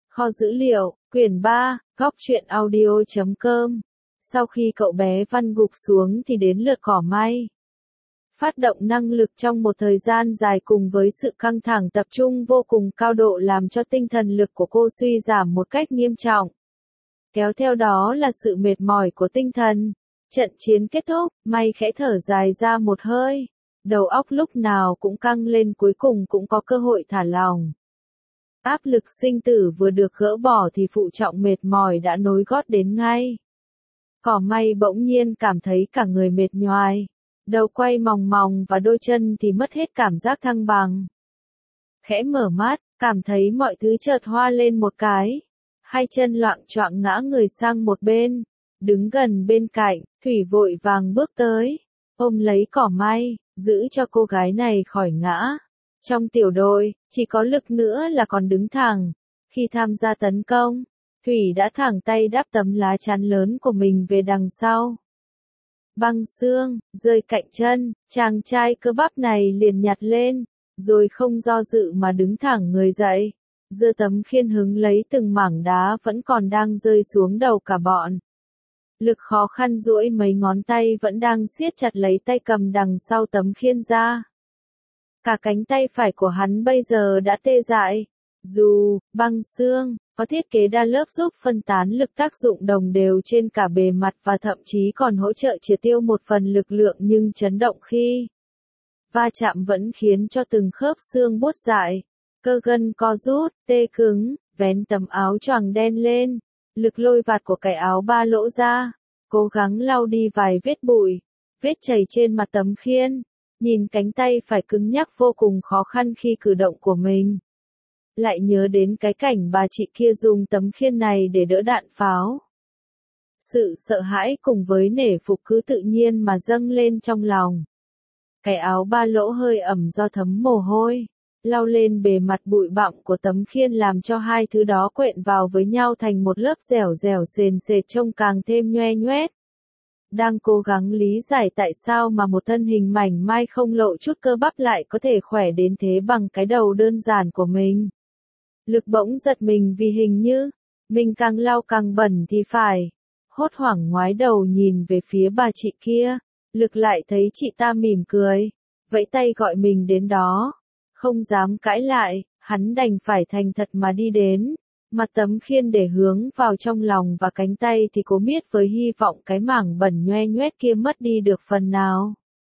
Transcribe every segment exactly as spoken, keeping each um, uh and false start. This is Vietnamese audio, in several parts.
Kho dữ liệu, quyển ba, góc truyện audio chấm com. Sau khi cậu bé Văn gục xuống thì đến lượt cỏ may. Phát động năng lực trong một thời gian dài cùng với sự căng thẳng tập trung vô cùng cao độ làm cho tinh thần lực của cô suy giảm một cách nghiêm trọng. Kéo theo đó là sự mệt mỏi của tinh thần. Trận chiến kết thúc, May khẽ thở dài ra một hơi. Đầu óc lúc nào cũng căng lên, cuối cùng cũng có cơ hội thả lỏng. Áp lực sinh tử vừa được gỡ bỏ thì phụ trọng mệt mỏi đã nối gót đến ngay. Cỏ may bỗng nhiên cảm thấy cả người mệt nhoài. Đầu quay mòng mòng và đôi chân thì mất hết cảm giác thăng bằng. Khẽ mở mắt, cảm thấy mọi thứ chợt hoa lên một cái. Hai chân loạng choạng ngã người sang một bên. Đứng gần bên cạnh, Thủy vội vàng bước tới. Ôm lấy cỏ may, giữ cho cô gái này khỏi ngã. Trong tiểu đội, chỉ có Lực nữa là còn đứng thẳng. Khi tham gia tấn công, Thủy đã thẳng tay đắp tấm lá chắn lớn của mình về đằng sau. Băng xương, rơi cạnh chân, chàng trai cơ bắp này liền nhặt lên, rồi không do dự mà đứng thẳng người dậy. Giơ tấm khiên hứng lấy từng mảng đá vẫn còn đang rơi xuống đầu cả bọn. Lực khó khăn duỗi mấy ngón tay vẫn đang siết chặt lấy tay cầm đằng sau tấm khiên ra. Cả cánh tay phải của hắn bây giờ đã tê dại. Dù, băng xương, có thiết kế đa lớp giúp phân tán lực tác dụng đồng đều trên cả bề mặt và thậm chí còn hỗ trợ triệt tiêu một phần lực lượng, nhưng chấn động khi va chạm vẫn khiến cho từng khớp xương buốt dại. Cơ gân co rút, tê cứng, vén tấm áo choàng đen lên. Lực lôi vạt của cái áo ba lỗ ra, cố gắng lau đi vài vết bụi, vết chảy trên mặt tấm khiên. Nhìn cánh tay phải cứng nhắc vô cùng khó khăn khi cử động của mình. Lại nhớ đến cái cảnh bà chị kia dùng tấm khiên này để đỡ đạn pháo. Sự sợ hãi cùng với nể phục cứ tự nhiên mà dâng lên trong lòng. Cái áo ba lỗ hơi ẩm do thấm mồ hôi, lau lên bề mặt bụi bặm của tấm khiên làm cho hai thứ đó quện vào với nhau thành một lớp dẻo dẻo sền sệt trông càng thêm nhoe nhoét. Đang cố gắng lý giải tại sao mà một thân hình mảnh mai không lộ chút cơ bắp lại có thể khỏe đến thế bằng cái đầu đơn giản của mình. Lực bỗng giật mình vì hình như, mình càng lau càng bẩn thì phải. Hốt hoảng ngoái đầu nhìn về phía bà chị kia, Lực lại thấy chị ta mỉm cười, vẫy tay gọi mình đến đó. Không dám cãi lại, hắn đành phải thành thật mà đi đến. Mặt tấm khiên để hướng vào trong lòng và cánh tay thì cố miết với hy vọng cái mảng bẩn nhoe nhoét kia mất đi được phần nào.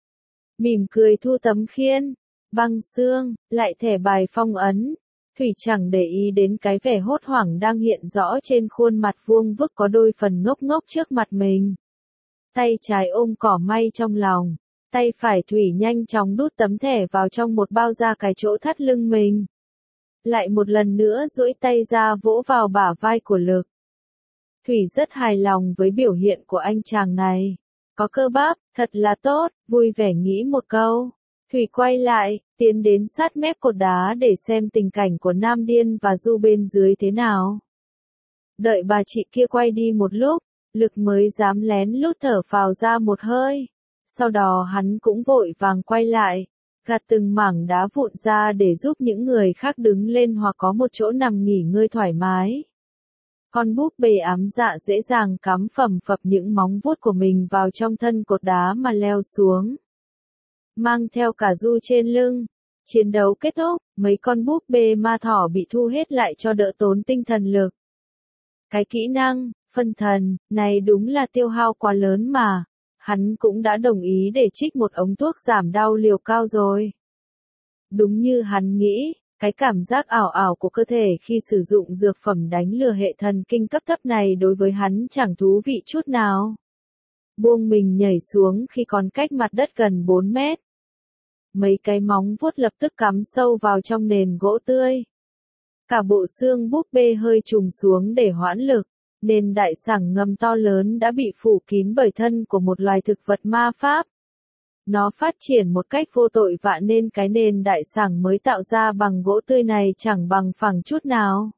Mỉm cười thu tấm khiên, băng xương, lại thẻ bài phong ấn. Thủy chẳng để ý đến cái vẻ hốt hoảng đang hiện rõ trên khuôn mặt vuông vức có đôi phần ngốc ngốc trước mặt mình. Tay trái ôm cỏ may trong lòng, tay phải Thủy nhanh chóng đút tấm thẻ vào trong một bao da cái chỗ thắt lưng mình. Lại một lần nữa duỗi tay ra vỗ vào bả vai của Lực. Thủy rất hài lòng với biểu hiện của anh chàng này. Có cơ bắp, thật là tốt, vui vẻ nghĩ một câu. Thủy quay lại, tiến đến sát mép cột đá để xem tình cảnh của Nam Điên và Du bên dưới thế nào. Đợi bà chị kia quay đi một lúc, Lực mới dám lén lút thở phào ra một hơi. Sau đó hắn cũng vội vàng quay lại, gạt từng mảng đá vụn ra để giúp những người khác đứng lên hoặc có một chỗ nằm nghỉ ngơi thoải mái. Con búp bê ám dạ dễ dàng cắm phầm phập những móng vuốt của mình vào trong thân cột đá mà leo xuống. Mang theo cả Du trên lưng. Chiến đấu kết thúc, mấy con búp bê ma thỏ bị thu hết lại cho đỡ tốn tinh thần lực. Cái kỹ năng, phân thần, này đúng là tiêu hao quá lớn mà. Hắn cũng đã đồng ý để trích một ống thuốc giảm đau liều cao rồi. Đúng như hắn nghĩ, cái cảm giác ảo ảo của cơ thể khi sử dụng dược phẩm đánh lừa hệ thần kinh cấp thấp này đối với hắn chẳng thú vị chút nào. Buông mình nhảy xuống khi còn cách mặt đất gần bốn mét. Mấy cái móng vuốt lập tức cắm sâu vào trong nền gỗ tươi. Cả bộ xương búp bê hơi trùng xuống để hoãn lực. Nền đại sảng ngầm to lớn đã bị phủ kín bởi thân của một loài thực vật ma pháp. Nó phát triển một cách vô tội vạ nên cái nền đại sảng mới tạo ra bằng gỗ tươi này chẳng bằng phẳng chút nào.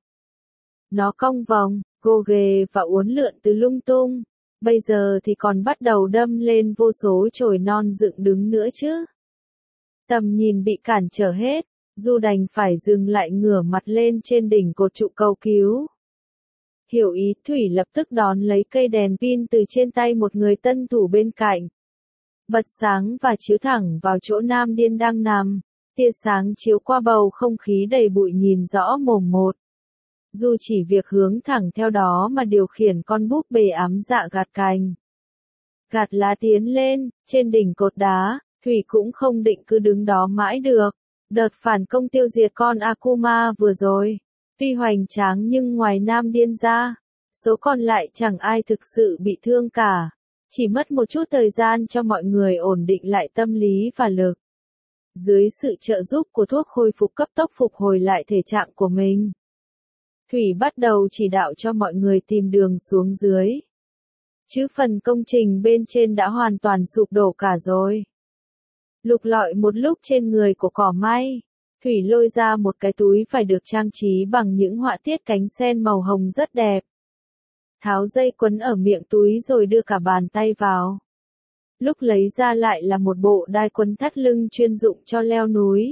Nó cong vòng, gồ ghề và uốn lượn từ lung tung. Bây giờ thì còn bắt đầu đâm lên vô số chồi non dựng đứng nữa chứ. Tầm nhìn bị cản trở hết. Du đành phải dừng lại ngửa mặt lên trên đỉnh cột trụ cầu cứu. Hiểu ý, Thủy lập tức đón lấy cây đèn pin từ trên tay một người tân thủ bên cạnh. Bật sáng và chiếu thẳng vào chỗ Nam Điên đang nằm. Tia sáng chiếu qua bầu không khí đầy bụi nhìn rõ mồn một. Du chỉ việc hướng thẳng theo đó mà điều khiển con búp bê ám dạ gạt cành. Gạt lá tiến lên, trên đỉnh cột đá, Thủy cũng không định cứ đứng đó mãi được. Đợt phản công tiêu diệt con Akuma vừa rồi, tuy hoành tráng nhưng ngoài Nam Điên ra, số còn lại chẳng ai thực sự bị thương cả. Chỉ mất một chút thời gian cho mọi người ổn định lại tâm lý và lực. Dưới sự trợ giúp của thuốc khôi phục cấp tốc phục hồi lại thể trạng của mình, Thủy bắt đầu chỉ đạo cho mọi người tìm đường xuống dưới. Chứ phần công trình bên trên đã hoàn toàn sụp đổ cả rồi. Lục lọi một lúc trên người của cỏ may, Thủy lôi ra một cái túi phải được trang trí bằng những họa tiết cánh sen màu hồng rất đẹp. Tháo dây quấn ở miệng túi rồi đưa cả bàn tay vào. Lúc lấy ra lại là một bộ đai quấn thắt lưng chuyên dụng cho leo núi.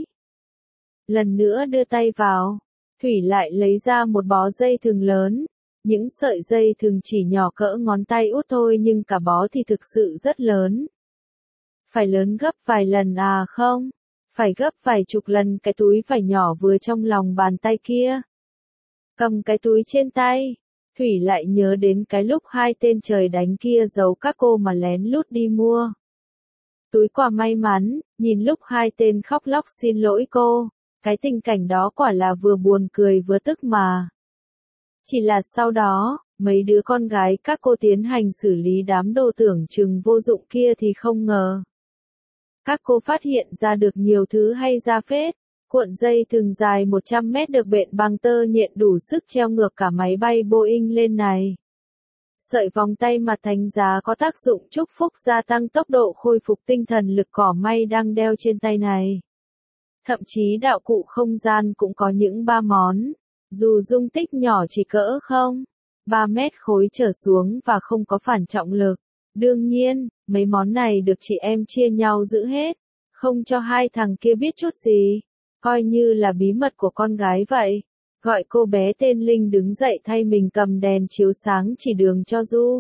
Lần nữa đưa tay vào, Thủy lại lấy ra một bó dây thừng lớn. Những sợi dây thừng chỉ nhỏ cỡ ngón tay út thôi nhưng cả bó thì thực sự rất lớn. Phải lớn gấp vài lần à không? Phải gấp vài chục lần cái túi vải nhỏ vừa trong lòng bàn tay kia. Cầm cái túi trên tay, Thủy lại nhớ đến cái lúc hai tên trời đánh kia giấu các cô mà lén lút đi mua túi quà may mắn, nhìn lúc hai tên khóc lóc xin lỗi cô, cái tình cảnh đó quả là vừa buồn cười vừa tức mà. Chỉ là sau đó, mấy đứa con gái các cô tiến hành xử lý đám đồ tưởng chừng vô dụng kia thì không ngờ. Các cô phát hiện ra được nhiều thứ hay ra phết. Cuộn dây thừng dài một trăm mét được bện bằng tơ nhện đủ sức treo ngược cả máy bay Boeing lên này. Sợi vòng tay mặt thánh giá có tác dụng chúc phúc gia tăng tốc độ khôi phục tinh thần lực cỏ may đang đeo trên tay này. Thậm chí đạo cụ không gian cũng có những ba món, dù dung tích nhỏ chỉ cỡ không, ba mét khối trở xuống và không có phản trọng lực. Đương nhiên, mấy món này được chị em chia nhau giữ hết, không cho hai thằng kia biết chút gì. Coi như là bí mật của con gái vậy. Gọi cô bé tên Linh đứng dậy thay mình cầm đèn chiếu sáng chỉ đường cho Du.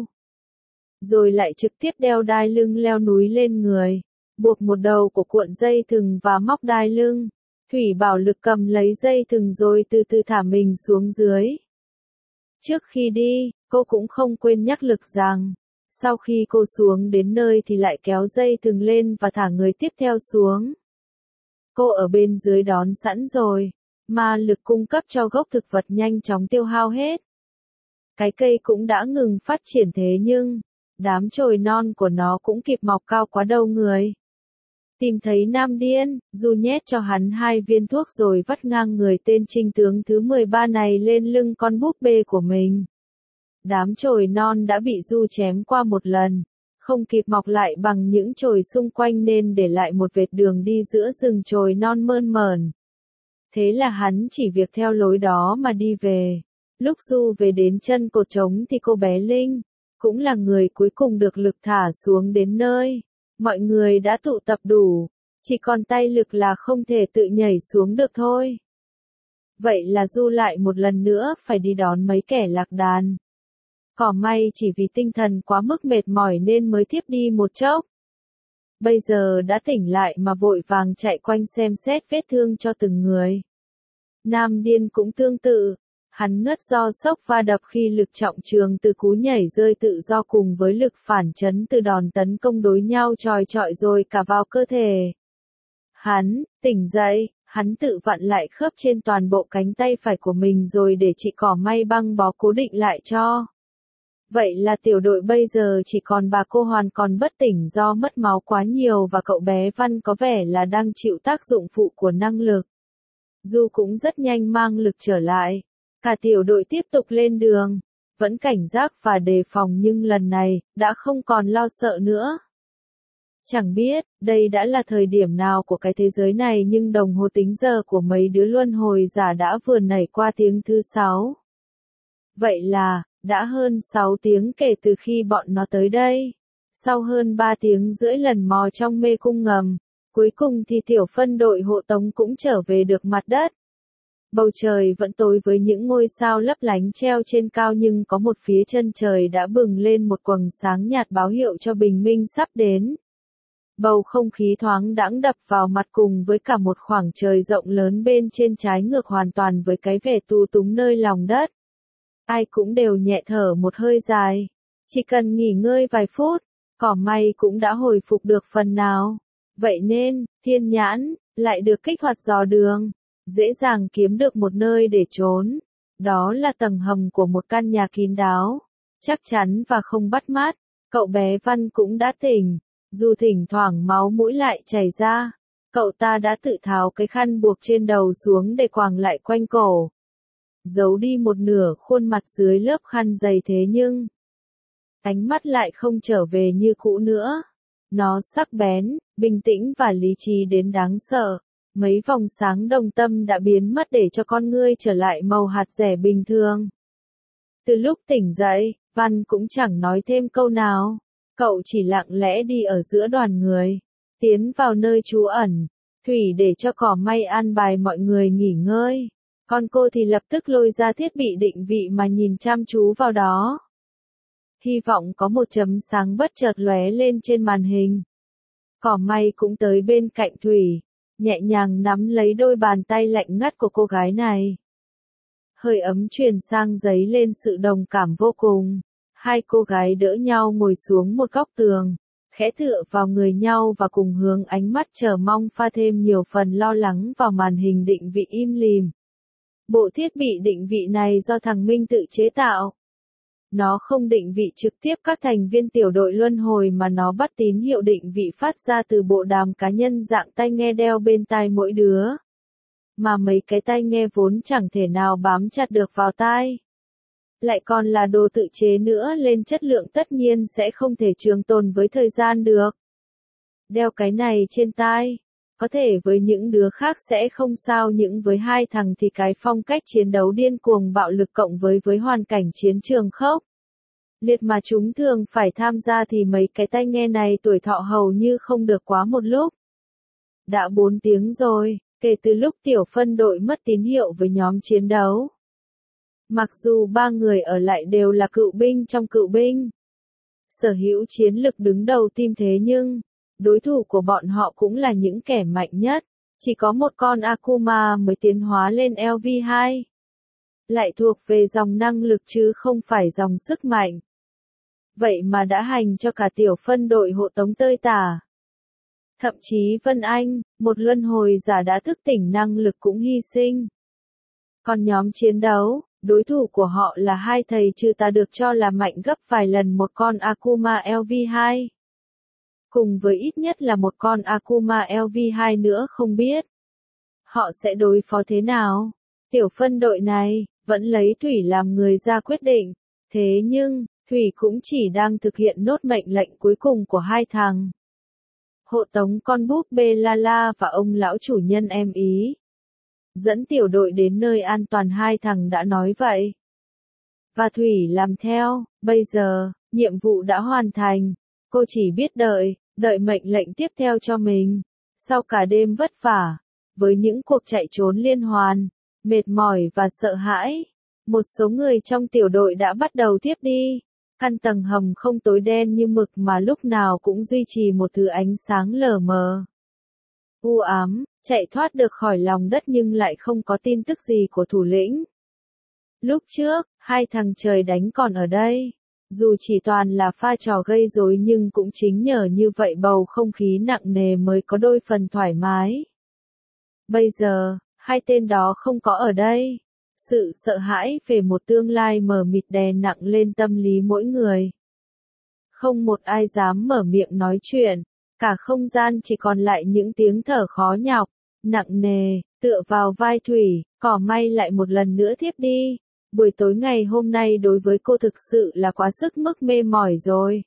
Rồi lại trực tiếp đeo đai lưng leo núi lên người. Buộc một đầu của cuộn dây thừng và móc đai lưng. Thủy bảo Lực cầm lấy dây thừng rồi từ từ thả mình xuống dưới. Trước khi đi, cô cũng không quên nhắc Lực rằng, sau khi cô xuống đến nơi thì lại kéo dây thừng lên và thả người tiếp theo xuống. Cô ở bên dưới đón sẵn rồi, mà lực cung cấp cho gốc thực vật nhanh chóng tiêu hao hết. Cái cây cũng đã ngừng phát triển thế nhưng, đám chồi non của nó cũng kịp mọc cao quá đầu người. Tìm thấy Nam Điên, Du nhét cho hắn hai viên thuốc rồi vắt ngang người tên trinh tướng thứ mười ba này lên lưng con búp bê của mình. Đám chồi non đã bị Du chém qua một lần. Không kịp mọc lại bằng những chồi xung quanh nên để lại một vệt đường đi giữa rừng chồi non mơn mởn. Thế là hắn chỉ việc theo lối đó mà đi về. Lúc Du về đến chân cột trống thì cô bé Linh, cũng là người cuối cùng được Lực thả xuống đến nơi. Mọi người đã tụ tập đủ, chỉ còn tay Lực là không thể tự nhảy xuống được thôi. Vậy là Du lại một lần nữa phải đi đón mấy kẻ lạc đàn. Cỏ may chỉ vì tinh thần quá mức mệt mỏi nên mới thiếp đi một chốc. Bây giờ đã tỉnh lại mà vội vàng chạy quanh xem xét vết thương cho từng người. Nam Điên cũng tương tự, hắn ngất do sốc va đập khi lực trọng trường từ cú nhảy rơi tự do cùng với lực phản chấn từ đòn tấn công đối nhau chòi chọi rồi cả vào cơ thể. Hắn, tỉnh dậy, hắn tự vặn lại khớp trên toàn bộ cánh tay phải của mình rồi để chị cỏ may băng bó cố định lại cho. Vậy là tiểu đội bây giờ chỉ còn bà cô Hoàn còn bất tỉnh do mất máu quá nhiều và cậu bé Văn có vẻ là đang chịu tác dụng phụ của năng lực. Du cũng rất nhanh mang lực trở lại. Cả tiểu đội tiếp tục lên đường, vẫn cảnh giác và đề phòng nhưng lần này, đã không còn lo sợ nữa. Chẳng biết, đây đã là thời điểm nào của cái thế giới này nhưng đồng hồ tính giờ của mấy đứa luân hồi giả đã vừa nảy qua tiếng thứ sáu. Vậy là, đã hơn sáu tiếng kể từ khi bọn nó tới đây. Sau hơn ba tiếng rưỡi lần mò trong mê cung ngầm, Cuối cùng thì tiểu phân đội hộ tống cũng trở về được mặt đất. Bầu trời vẫn tối với những ngôi sao lấp lánh treo trên cao, nhưng có một phía chân trời đã bừng lên một quầng sáng nhạt báo hiệu cho bình minh sắp đến. Bầu không khí thoáng đãng đập vào mặt cùng với cả một khoảng trời rộng lớn bên trên trái ngược hoàn toàn với cái vẻ tù túng nơi lòng đất. Ai cũng đều nhẹ thở một hơi dài. Chỉ cần nghỉ ngơi vài phút, cỏ may cũng đã hồi phục được phần nào. Vậy nên, thiên nhãn, lại được kích hoạt dò đường, dễ dàng kiếm được một nơi để trốn. Đó là tầng hầm của một căn nhà kín đáo, chắc chắn và không bắt mắt. Cậu bé Văn cũng đã tỉnh, dù thỉnh thoảng máu mũi lại chảy ra. Cậu ta đã tự tháo cái khăn buộc trên đầu xuống để quàng lại quanh cổ, giấu đi một nửa khuôn mặt dưới lớp khăn dày, thế nhưng ánh mắt lại không trở về như cũ nữa. Nó sắc bén, bình tĩnh và lý trí đến đáng sợ. Mấy vòng sáng đồng tâm đã biến mất để cho con ngươi trở lại màu hạt rẻ bình thường. Từ lúc tỉnh dậy, Văn cũng chẳng nói thêm câu nào. Cậu chỉ lặng lẽ đi ở giữa đoàn người, tiến vào nơi trú ẩn. Thủy để cho cỏ may an bài mọi người nghỉ ngơi. Còn cô thì lập tức lôi ra thiết bị định vị mà nhìn chăm chú vào đó. Hy vọng có một chấm sáng bất chợt lóe lên trên màn hình. Cỏ may cũng tới bên cạnh Thủy, nhẹ nhàng nắm lấy đôi bàn tay lạnh ngắt của cô gái này. Hơi ấm truyền sang dấy lên sự đồng cảm vô cùng. Hai cô gái đỡ nhau ngồi xuống một góc tường, khẽ tựa vào người nhau và cùng hướng ánh mắt chờ mong pha thêm nhiều phần lo lắng vào màn hình định vị im lìm. Bộ thiết bị định vị này do thằng Minh tự chế tạo. Nó không định vị trực tiếp các thành viên tiểu đội luân hồi mà nó bắt tín hiệu định vị phát ra từ bộ đàm cá nhân dạng tai nghe đeo bên tai mỗi đứa. Mà mấy cái tai nghe vốn chẳng thể nào bám chặt được vào tai. Lại còn là đồ tự chế nữa, lên chất lượng tất nhiên sẽ không thể trường tồn với thời gian được. Đeo cái này trên tai, có thể với những đứa khác sẽ không sao, nhưng với hai thằng thì cái phong cách chiến đấu điên cuồng bạo lực cộng với với hoàn cảnh chiến trường khốc liệt mà chúng thường phải tham gia thì mấy cái tai nghe này tuổi thọ hầu như không được quá một lúc. Đã bốn tiếng rồi, kể từ lúc tiểu phân đội mất tín hiệu với nhóm chiến đấu. Mặc dù ba người ở lại đều là cựu binh trong cựu binh, sở hữu chiến lực đứng đầu team, thế nhưng đối thủ của bọn họ cũng là những kẻ mạnh nhất. Chỉ có một con Akuma mới tiến hóa lên L V hai. Lại thuộc về dòng năng lực chứ không phải dòng sức mạnh. Vậy mà đã hành cho cả tiểu phân đội hộ tống tơi tả. Thậm chí Vân Anh, một luân hồi giả đã thức tỉnh năng lực cũng hy sinh. Còn nhóm chiến đấu, đối thủ của họ là hai thầy trừ tà được cho là mạnh gấp vài lần một con Akuma L V hai. Cùng với ít nhất là một con Akuma L V hai nữa không biết họ sẽ đối phó thế nào. Tiểu phân đội này vẫn lấy Thủy làm người ra quyết định. Thế nhưng, Thủy cũng chỉ đang thực hiện nốt mệnh lệnh cuối cùng của hai thằng hộ tống con búp bê Lala và ông lão chủ nhân em ý. Dẫn tiểu đội đến nơi an toàn, hai thằng đã nói vậy. Và Thủy làm theo. Bây giờ, nhiệm vụ đã hoàn thành. Cô chỉ biết đợi, đợi mệnh lệnh tiếp theo cho mình. Sau cả đêm vất vả, với những cuộc chạy trốn liên hoàn, mệt mỏi và sợ hãi, một số người trong tiểu đội đã bắt đầu tiếp đi. Căn tầng hầm không tối đen như mực mà lúc nào cũng duy trì một thứ ánh sáng lờ mờ. U ám, chạy thoát được khỏi lòng đất nhưng lại không có tin tức gì của thủ lĩnh. Lúc trước, hai thằng trời đánh còn ở đây. Dù chỉ toàn là pha trò gây rối nhưng cũng chính nhờ như vậy bầu không khí nặng nề mới có đôi phần thoải mái. Bây giờ, hai tên đó không có ở đây. Sự sợ hãi về một tương lai mờ mịt đè nặng lên tâm lý mỗi người. Không một ai dám mở miệng nói chuyện. Cả không gian chỉ còn lại những tiếng thở khó nhọc, nặng nề, tựa vào vai Thủy. Cỏ may lại một lần nữa thiếp đi. Buổi tối ngày hôm nay đối với cô thực sự là quá sức mức mê mỏi rồi.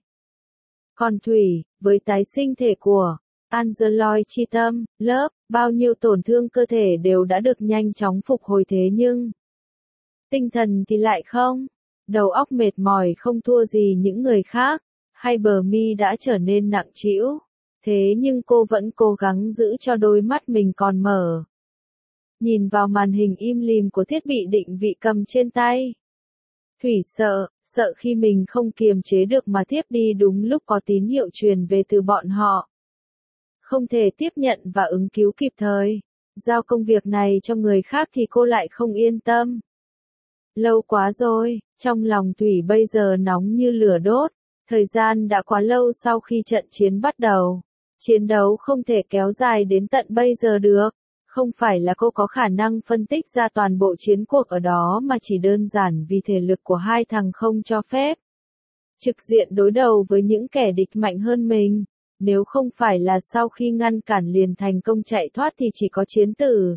Còn Thủy, với tái sinh thể của Angeloid chi tâm, lớp, bao nhiêu tổn thương cơ thể đều đã được nhanh chóng phục hồi, thế nhưng tinh thần thì lại không. Đầu óc mệt mỏi không thua gì những người khác, hai bờ mi đã trở nên nặng trĩu. Thế nhưng cô vẫn cố gắng giữ cho đôi mắt mình còn mở. Nhìn vào màn hình im lìm của thiết bị định vị cầm trên tay. Thủy sợ, sợ khi mình không kiềm chế được mà thiếp đi đúng lúc có tín hiệu truyền về từ bọn họ. Không thể tiếp nhận và ứng cứu kịp thời. Giao công việc này cho người khác thì cô lại không yên tâm. Lâu quá rồi, trong lòng Thủy bây giờ nóng như lửa đốt. Thời gian đã quá lâu sau khi trận chiến bắt đầu. Chiến đấu không thể kéo dài đến tận bây giờ được. Không phải là cô có khả năng phân tích ra toàn bộ chiến cuộc ở đó mà chỉ đơn giản vì thể lực của hai thằng không cho phép. Trực diện đối đầu với những kẻ địch mạnh hơn mình. Nếu không phải là sau khi ngăn cản liền thành công chạy thoát thì chỉ có chiến tử.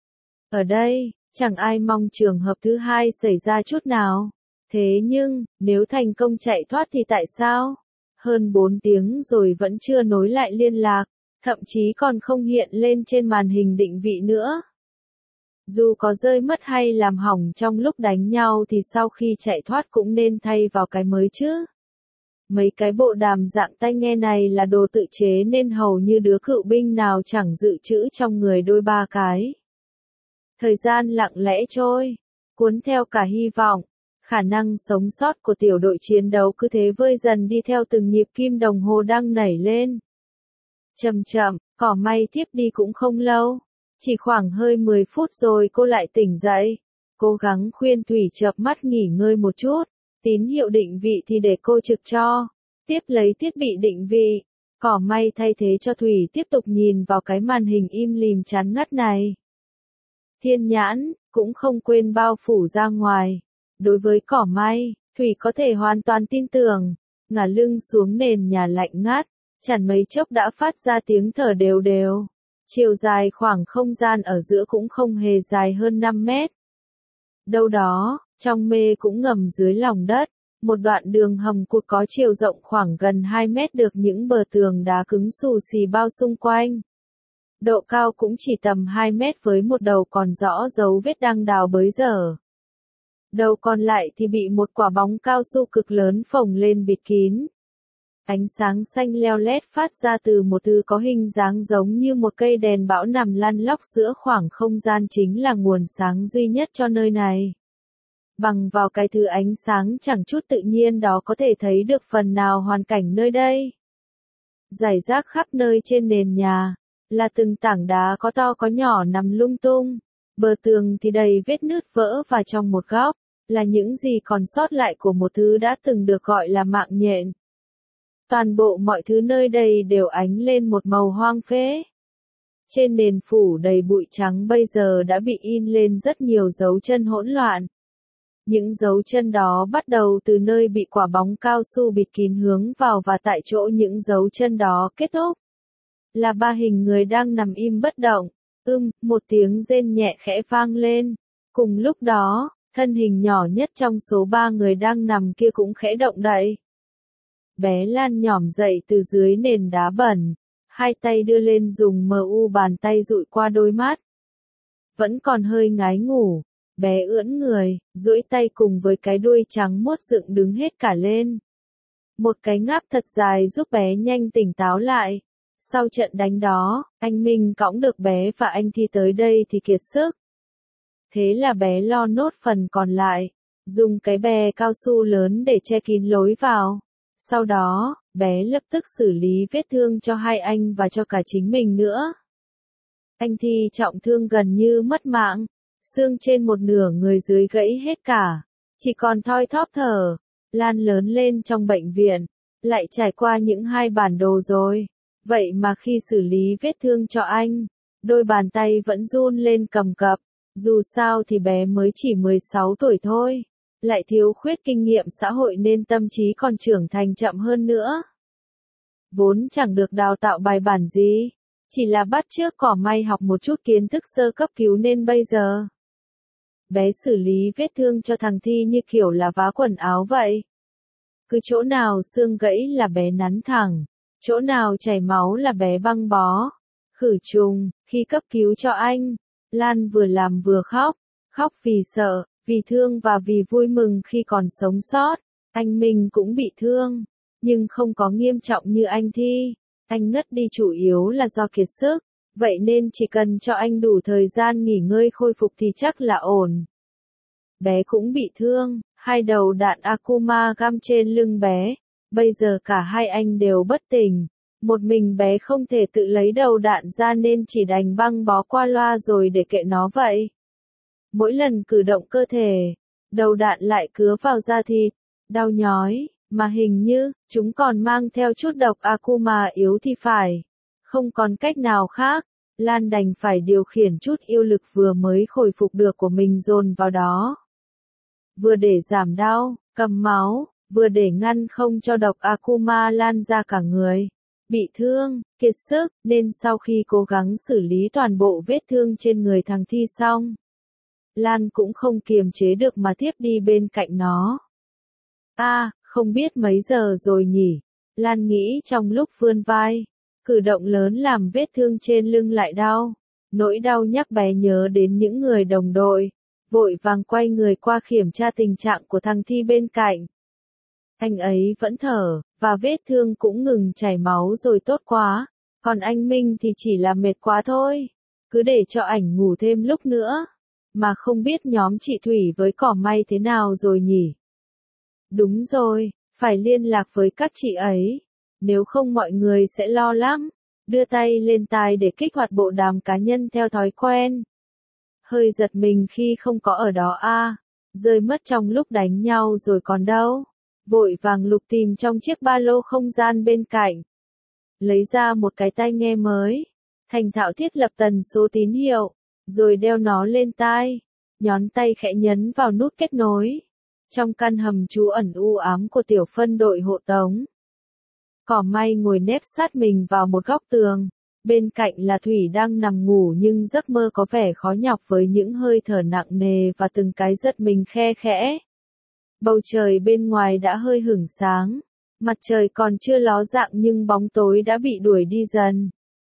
Ở đây, chẳng ai mong trường hợp thứ hai xảy ra chút nào. Thế nhưng, nếu thành công chạy thoát thì tại sao? Hơn bốn tiếng rồi vẫn chưa nối lại liên lạc, thậm chí còn không hiện lên trên màn hình định vị nữa. Dù có rơi mất hay làm hỏng trong lúc đánh nhau thì sau khi chạy thoát cũng nên thay vào cái mới chứ. Mấy cái bộ đàm dạng tai nghe này là đồ tự chế nên hầu như đứa cựu binh nào chẳng dự trữ trong người đôi ba cái. Thời gian lặng lẽ trôi, cuốn theo cả hy vọng, khả năng sống sót của tiểu đội chiến đấu cứ thế vơi dần đi theo từng nhịp kim đồng hồ đang nảy lên. Chậm chậm, cỏ may tiếp đi cũng không lâu, chỉ khoảng hơi mười phút rồi cô lại tỉnh dậy, cố gắng khuyên Thủy chợp mắt nghỉ ngơi một chút. Tín hiệu định vị thì để cô trực cho. Tiếp lấy thiết bị định vị. Cỏ may thay thế cho Thủy tiếp tục nhìn vào cái màn hình im lìm chán ngắt này. Thiên nhãn, cũng không quên bao phủ ra ngoài. Đối với cỏ may, Thủy có thể hoàn toàn tin tưởng. Ngả lưng xuống nền nhà lạnh ngắt. Chẳng mấy chốc đã phát ra tiếng thở đều đều. Chiều dài khoảng không gian ở giữa cũng không hề dài hơn năm mét. Đâu đó, trong mê cũng ngầm dưới lòng đất, một đoạn đường hầm cụt có chiều rộng khoảng gần hai mét được những bờ tường đá cứng xù xì bao xung quanh. Độ cao cũng chỉ tầm hai mét với một đầu còn rõ dấu vết đang đào bới dở. Đầu còn lại thì bị một quả bóng cao su cực lớn phồng lên bịt kín. Ánh sáng xanh leo lét phát ra từ một thứ có hình dáng giống như một cây đèn bão nằm lăn lóc giữa khoảng không gian chính là nguồn sáng duy nhất cho nơi này. Bằng vào cái thứ ánh sáng chẳng chút tự nhiên đó có thể thấy được phần nào hoàn cảnh nơi đây. Rải rác khắp nơi trên nền nhà, là từng tảng đá có to có nhỏ nằm lung tung, bờ tường thì đầy vết nứt vỡ và trong một góc, là những gì còn sót lại của một thứ đã từng được gọi là mạng nhện. Toàn bộ mọi thứ nơi đây đều ánh lên một màu hoang phế. Trên nền phủ đầy bụi trắng bây giờ đã bị in lên rất nhiều dấu chân hỗn loạn. Những dấu chân đó bắt đầu từ nơi bị quả bóng cao su bịt kín hướng vào và tại chỗ những dấu chân đó kết thúc. Là ba hình người đang nằm im bất động. Ưm, một tiếng rên nhẹ khẽ vang lên. Cùng lúc đó, thân hình nhỏ nhất trong số ba người đang nằm kia cũng khẽ động đậy. Bé Lan nhỏm dậy từ dưới nền đá bẩn, hai tay đưa lên dùng mờ u bàn tay dụi qua đôi mắt. Vẫn còn hơi ngái ngủ, bé ưỡn người, duỗi tay cùng với cái đuôi trắng muốt dựng đứng hết cả lên. Một cái ngáp thật dài giúp bé nhanh tỉnh táo lại. Sau trận đánh đó, anh Minh cõng được bé và anh Thi tới đây thì kiệt sức. Thế là bé lo nốt phần còn lại, dùng cái bè cao su lớn để che kín lối vào. Sau đó, bé lập tức xử lý vết thương cho hai anh và cho cả chính mình nữa. Anh Thi trọng thương gần như mất mạng, xương trên một nửa người dưới gãy hết cả, chỉ còn thoi thóp thở. Lan lớn lên trong bệnh viện, lại trải qua những hai bản đồ rồi. Vậy mà khi xử lý vết thương cho anh, đôi bàn tay vẫn run lên cầm cập. Dù sao thì bé mới chỉ mười sáu tuổi thôi, lại thiếu khuyết kinh nghiệm xã hội nên tâm trí còn trưởng thành chậm hơn nữa. Vốn chẳng được đào tạo bài bản gì, chỉ là bắt chước cỏ may học một chút kiến thức sơ cấp cứu nên bây giờ. Bé xử lý vết thương cho thằng Thi như kiểu là vá quần áo vậy. Cứ chỗ nào xương gãy là bé nắn thẳng, chỗ nào chảy máu là bé băng bó. Khử trùng, khi cấp cứu cho anh, Lan vừa làm vừa khóc, khóc vì sợ, vì thương và vì vui mừng khi còn sống sót. Anh Minh cũng bị thương, nhưng không có nghiêm trọng như anh Thi. Anh ngất đi chủ yếu là do kiệt sức, vậy nên chỉ cần cho anh đủ thời gian nghỉ ngơi khôi phục thì chắc là ổn. Bé cũng bị thương, hai đầu đạn Akuma găm trên lưng bé, bây giờ cả hai anh đều bất tỉnh. Một mình bé không thể tự lấy đầu đạn ra nên chỉ đành băng bó qua loa rồi để kệ nó vậy. Mỗi lần cử động cơ thể, đầu đạn lại cứa vào da thịt, đau nhói, mà hình như, chúng còn mang theo chút độc Akuma yếu thì phải. Không còn cách nào khác, Lan đành phải điều khiển chút yêu lực vừa mới khôi phục được của mình dồn vào đó. Vừa để giảm đau, cầm máu, vừa để ngăn không cho độc Akuma lan ra cả người. Bị thương, kiệt sức, nên sau khi cố gắng xử lý toàn bộ vết thương trên người thằng Thi xong, Lan cũng không kiềm chế được mà tiếp đi bên cạnh nó. A, à, không biết mấy giờ rồi nhỉ? Lan nghĩ trong lúc vươn vai, cử động lớn làm vết thương trên lưng lại đau. Nỗi đau nhắc bé nhớ đến những người đồng đội, vội vàng quay người qua kiểm tra tình trạng của thằng Thi bên cạnh. Anh ấy vẫn thở, và vết thương cũng ngừng chảy máu rồi tốt quá, còn anh Minh thì chỉ là mệt quá thôi, cứ để cho ảnh ngủ thêm lúc nữa, mà không biết nhóm chị Thủy với Cỏ May thế nào rồi nhỉ? Đúng rồi, phải liên lạc với các chị ấy, nếu không mọi người sẽ lo lắm, đưa tay lên tai để kích hoạt bộ đàm cá nhân theo thói quen. Hơi giật mình khi không có ở đó a, à, rơi mất trong lúc đánh nhau rồi còn đâu. Vội vàng lục tìm trong chiếc ba lô không gian bên cạnh. Lấy ra một cái tai nghe mới. Thành thạo thiết lập tần số tín hiệu. Rồi đeo nó lên tai. Nhón tay khẽ nhấn vào nút kết nối. Trong căn hầm trú ẩn u ám của tiểu phân đội hộ tống. Cỏ May ngồi nép sát mình vào một góc tường. Bên cạnh là Thủy đang nằm ngủ nhưng giấc mơ có vẻ khó nhọc với những hơi thở nặng nề và từng cái giật mình khe khẽ. Bầu trời bên ngoài đã hơi hửng sáng, mặt trời còn chưa ló dạng nhưng bóng tối đã bị đuổi đi dần.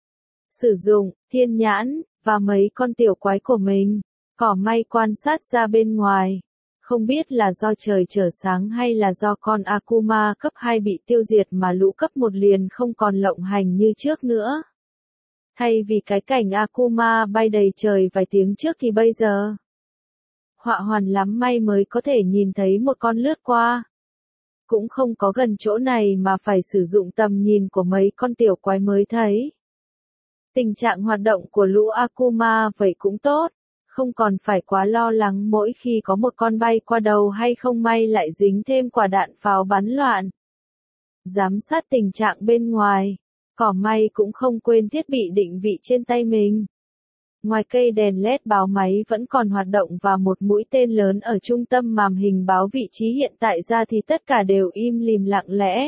Sử dụng thiên nhãn và mấy con tiểu quái của mình, Cỏ May quan sát ra bên ngoài. Không biết là do trời trở sáng hay là do con Akuma cấp hai bị tiêu diệt mà lũ cấp một liền không còn lộng hành như trước nữa. Thay vì cái cảnh Akuma bay đầy trời vài tiếng trước thì bây giờ Họa hoàn lắm may mới có thể nhìn thấy một con lướt qua. Cũng không có gần chỗ này mà phải sử dụng tầm nhìn của mấy con tiểu quái mới thấy. Tình trạng hoạt động của lũ Akuma vậy cũng tốt, không còn phải quá lo lắng mỗi khi có một con bay qua đầu hay không may lại dính thêm quả đạn pháo bắn loạn. Giám sát tình trạng bên ngoài, Cỏ May cũng không quên thiết bị định vị trên tay mình. Ngoài cây đèn led báo máy vẫn còn hoạt động và một mũi tên lớn ở trung tâm màn hình báo vị trí hiện tại ra thì tất cả đều im lìm lặng lẽ.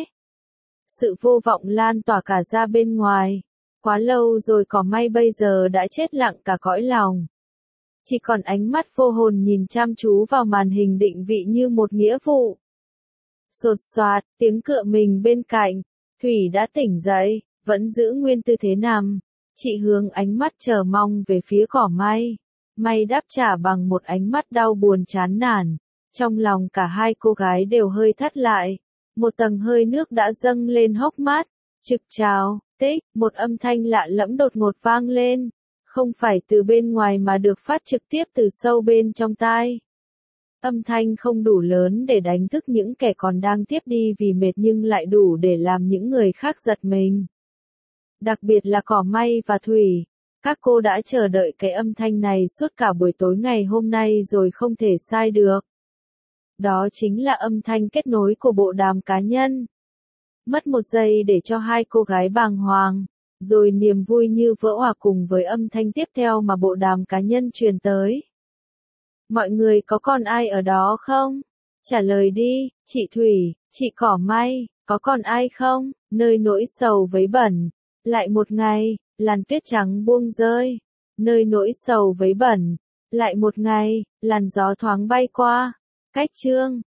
Sự vô vọng lan tỏa cả ra bên ngoài. Quá lâu rồi Cỏ May bây giờ đã chết lặng cả cõi lòng. Chỉ còn ánh mắt vô hồn nhìn chăm chú vào màn hình định vị như một nghĩa vụ. Sột soạt, tiếng cựa mình bên cạnh. Thủy đã tỉnh dậy, vẫn giữ nguyên tư thế nằm. Chị hướng ánh mắt chờ mong về phía Cỏ May. May đáp trả bằng một ánh mắt đau buồn chán nản. Trong lòng cả hai cô gái đều hơi thắt lại. Một tầng hơi nước đã dâng lên hốc mắt. Trực trào, tích, một âm thanh lạ lẫm đột ngột vang lên. Không phải từ bên ngoài mà được phát trực tiếp từ sâu bên trong tai. Âm thanh không đủ lớn để đánh thức những kẻ còn đang tiếp đi vì mệt nhưng lại đủ để làm những người khác giật mình. Đặc biệt là Cỏ May và Thủy. Các cô đã chờ đợi cái âm thanh này suốt cả buổi tối ngày hôm nay rồi không thể sai được. Đó chính là âm thanh kết nối của bộ đàm cá nhân. Mất một giây để cho hai cô gái bàng hoàng, rồi niềm vui như vỡ òa cùng với âm thanh tiếp theo mà bộ đàm cá nhân truyền tới. Mọi người có còn ai ở đó không? Trả lời đi, chị Thủy, chị Cỏ May, có còn ai không? Nơi nỗi sầu vấy bẩn. Lại một ngày, làn tuyết trắng buông rơi. Nơi nỗi sầu vấy bẩn. Lại một ngày, làn gió thoáng bay qua. Cách chương